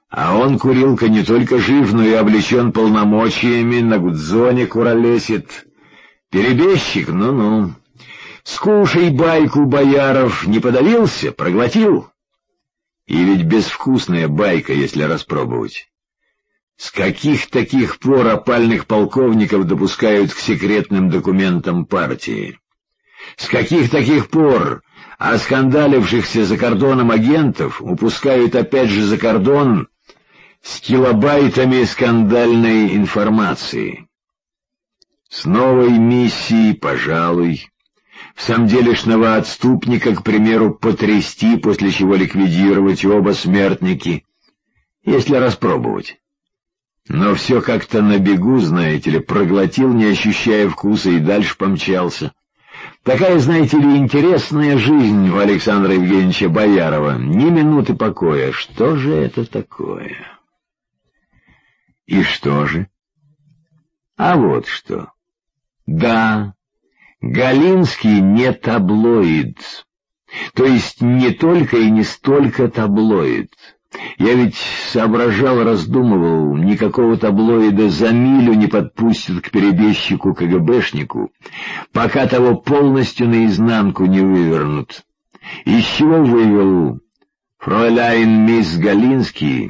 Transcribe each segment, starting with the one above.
А он, курилка, не только жив, но и облечен полномочиями, на гудзоне куролесит. Перебежчик, ну-ну. Скушай байку, Бояров, не подавился, проглотил? И ведь безвкусная байка, если распробовать. С каких таких пор опальных полковников допускают к секретным документам партии? С каких таких пор оскандалившихся за кордоном агентов упускают опять же за кордон с килобайтами скандальной информации? С новой миссией, пожалуй, в самделишного отступника, к примеру, потрясти, после чего ликвидировать оба смертники, если распробовать. Но все как-то на бегу, знаете ли, проглотил, не ощущая вкуса, и дальше помчался. Такая, знаете ли, интересная жизнь у Александра Евгеньевича Боярова. Ни минуты покоя. Что же это такое? И что же? А вот что. Да, Галинский не таблоид. То есть не только и не столько таблоид. Я ведь соображал, раздумывал, никакого таблоида за милю не подпустят к перебежчику-КГБшнику, пока того полностью наизнанку не вывернут. Из чего вывел фройляйн мисс Галинский?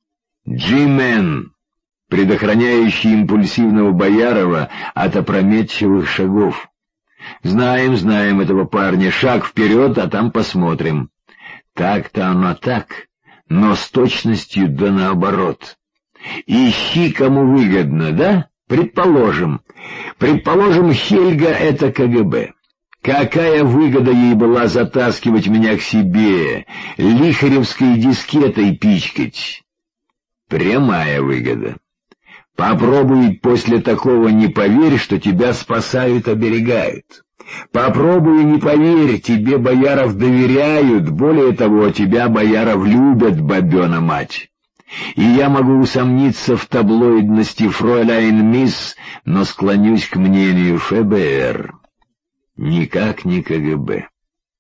Джи-мен, предохраняющий импульсивного Боярова от опрометчивых шагов. Знаем этого парня, шаг вперед, а там посмотрим. Так-то оно так. Но с точностью да наоборот. Ищи, кому выгодно, да? Предположим, Хельга — это КГБ. Какая выгода ей была затаскивать меня к себе, лихаревской дискетой пичкать? Прямая выгода. Попробуй после такого не поверь, что тебя спасают, оберегают. Попробуй не поверь, тебе Бояров доверяют, более того, тебя Бояров любят, бабена мать. И я могу усомниться в таблоидности фройляйн мисс, но склонюсь к мнению ФБР. Никак не КГБ.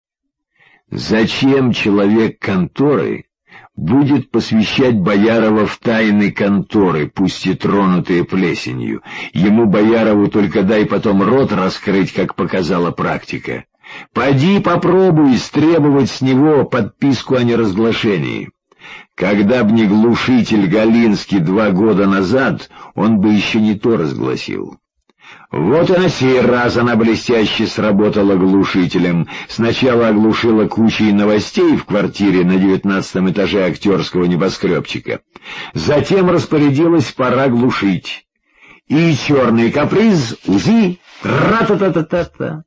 Зачем человек конторы будет посвящать Боярова в тайны конторы, пусть и тронутые плесенью? Ему, Боярову, только дай потом рот раскрыть, как показала практика. Поди попробуй истребовать с него подписку о неразглашении. Когда б не глушитель Галинский 2 года назад, он бы еще не то разгласил. Вот и на сей раз она блестяще сработала глушителем. Сначала оглушила кучей новостей в квартире на 19-м этаже актерского небоскребчика. Затем распорядилась, пора глушить. И черный каприз, УЗИ, ра-та-та-та-та-та.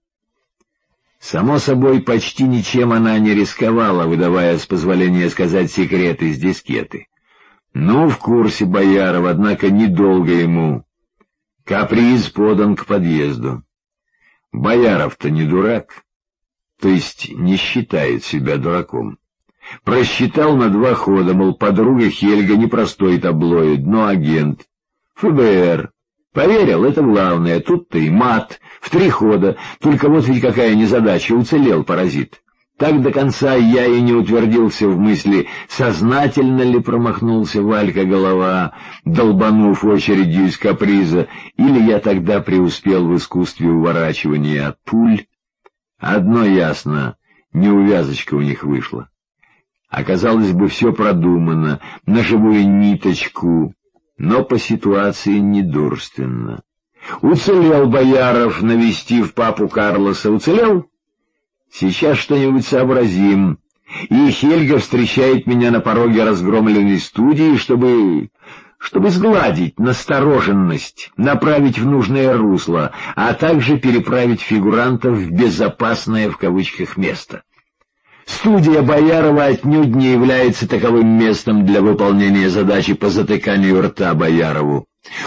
Само собой, почти ничем она не рисковала, выдавая, с позволения сказать, секреты с дискеты. Ну, в курсе Бояров, однако недолго ему. Каприз подан к подъезду. Бояров-то не дурак, то есть не считает себя дураком. Просчитал на 2 хода, мол, подруга Хельга не простой таблоид, но агент. ФБР. Поверил, это главное, тут-то и мат, в 3 хода, только вот ведь какая незадача, уцелел паразит. Так до конца я и не утвердился в мысли, сознательно ли промахнулся Валька голова, долбанув очередью из каприза, или я тогда преуспел в искусстве уворачивания от пуль. Одно ясно, неувязочка у них вышла. Оказалось бы, все продумано, на живую ниточку, но по ситуации недурственно. Уцелел Бояров, навестив папу Карлоса, уцелел? Сейчас что-нибудь сообразим. И Хельга встречает меня на пороге разгромленной студии, чтобы сгладить настороженность, направить в нужное русло, а также переправить фигурантов в «безопасное» в кавычках место. Студия Боярова отнюдь не является таковым местом для выполнения задачи по затыканию рта Боярову.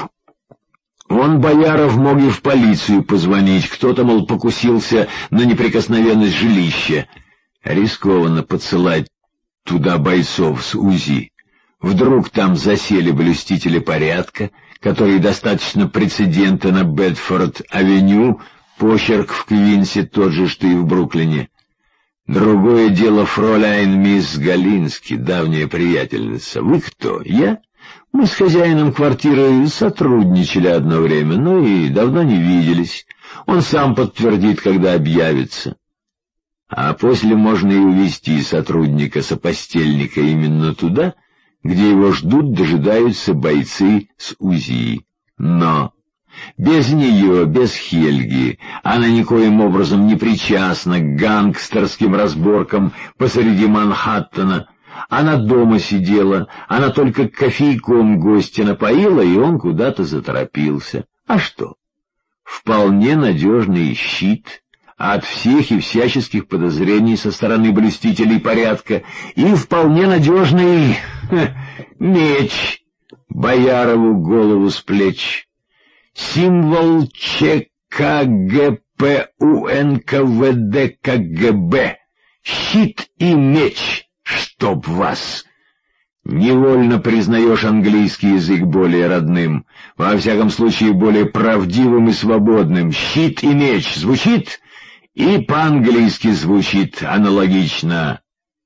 Он, Бояров, мог и в полицию позвонить, кто-то, мол, покусился на неприкосновенность жилища. Рискованно подсылать туда бойцов с УЗИ. Вдруг там засели блюстители порядка, которые достаточно прецедента на Бедфорд-авеню, почерк в Квинсе тот же, что и в Бруклине. Другое дело фроляйн мисс Галински, давняя приятельница. Вы кто? Я? Мы с хозяином квартиры сотрудничали одно время, но и давно не виделись. Он сам подтвердит, когда объявится. А после можно и увезти сотрудника-сопостельника именно туда, где его ждут, дожидаются бойцы с УЗИ. Но без нее, без Хельги, она никоим образом не причастна к гангстерским разборкам посреди Манхэттена. Она дома сидела, она только кофейком гостя напоила, и он куда-то заторопился. А что? Вполне надежный щит от всех и всяческих подозрений со стороны блюстителей порядка, и вполне надежный меч Боярову голову с плеч. Символ ЧК ГП УНКВД КГБ. Щит и меч, чтоб вас! Невольно признаешь английский язык более родным, во всяком случае более правдивым и свободным. Щит и меч звучит, и по-английски звучит аналогично.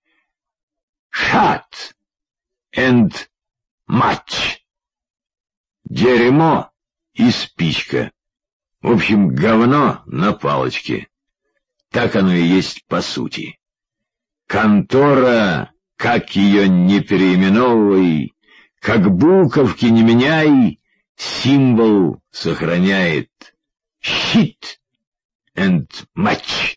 Shot and match. Дерьмо и спичка. В общем, говно на палочке. Так оно и есть по сути. Контора, как ее не переименовывай, как буковки не меняй, символ сохраняет. Щит and матч.